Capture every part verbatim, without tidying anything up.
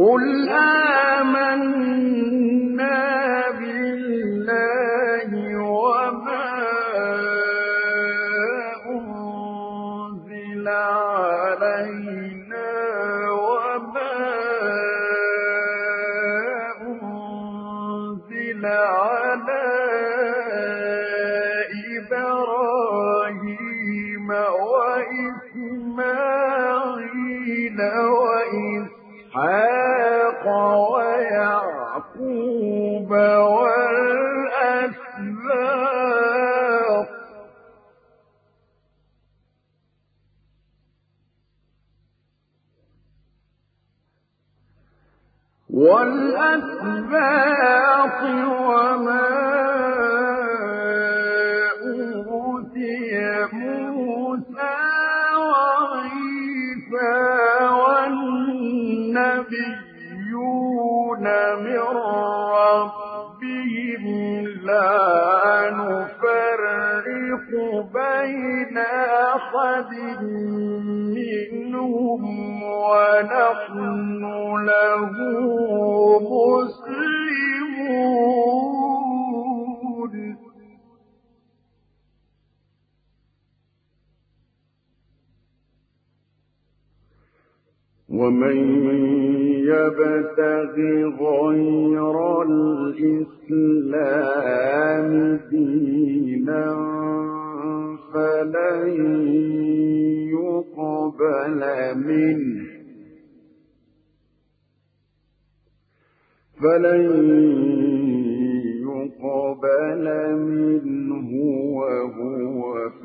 قل آمنا بالله وما أنزل علينا وما أنزل على إبراهيم وإسماعيل وإسحاق ويعقوب والأسباط والأسباط وما أوتي موسى وعيسى والنبيون من ربهم لا نفرق بين أحد منهم ونحن له مسلمون ومن يبتغ غير الإسلام دينا فلن يقبل منه فلن يقبل منه وهو في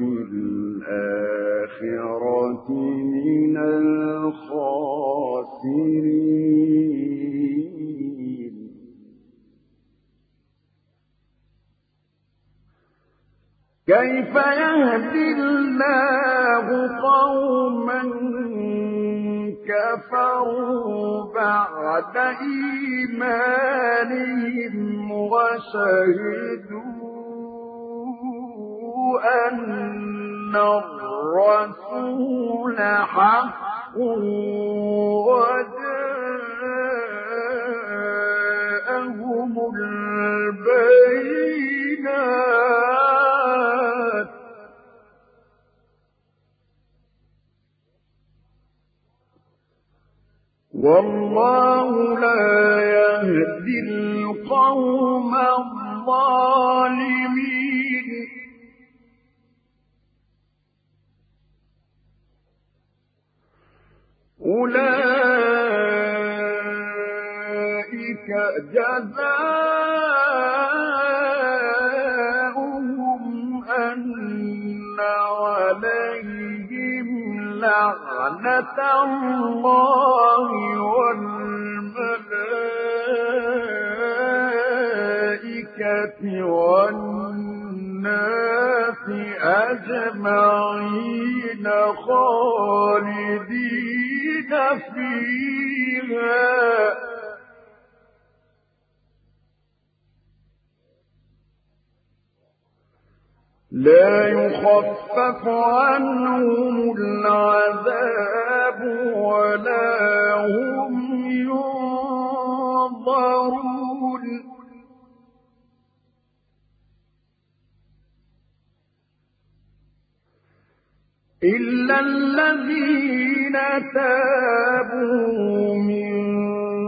الآخرة من الخاسرين كيف يهدي الله قوما كفروا بعد إيمانهم وشهدوا أن الرسول حق وجاءهم البينات والله لا يهدي القوم الظالمين أولئك جزاؤهم أن عليهم لعنة الله والملائكة والناس أجمعين خالدين فيها لا يخفف عنهم العذاب ولا هم ينظرون إلا الذين تابوا من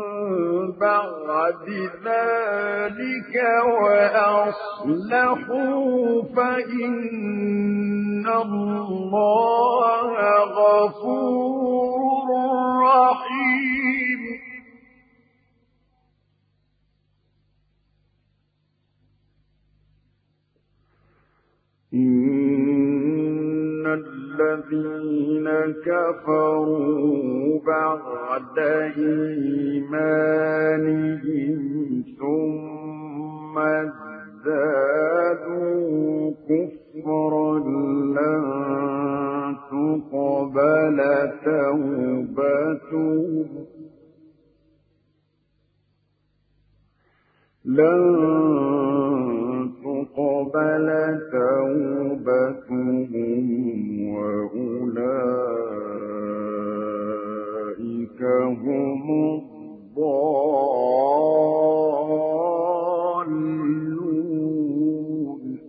بعد ذلك وأصلحوا فإن الله غفور رحيم إن الذين كفروا بعد إيمانهم ثم ازدادوا كفرا لن تقبل توبتهم لن تقبل توبتهم وأولئك هم الضالون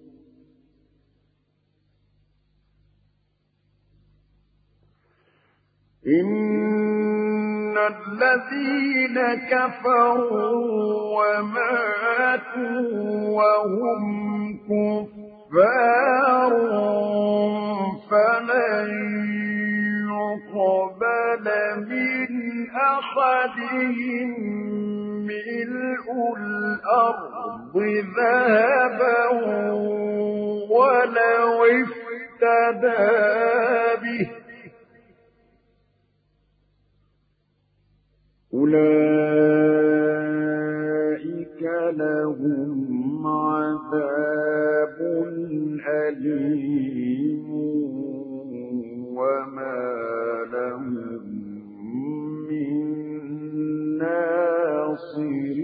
إن الذين كفروا وماتوا وهم كفار فلن يقبل من أحدهم ملء الأرض ذهبا ولو افتدى به أولئك لهم عذاب أليم وما لهم من ناصرين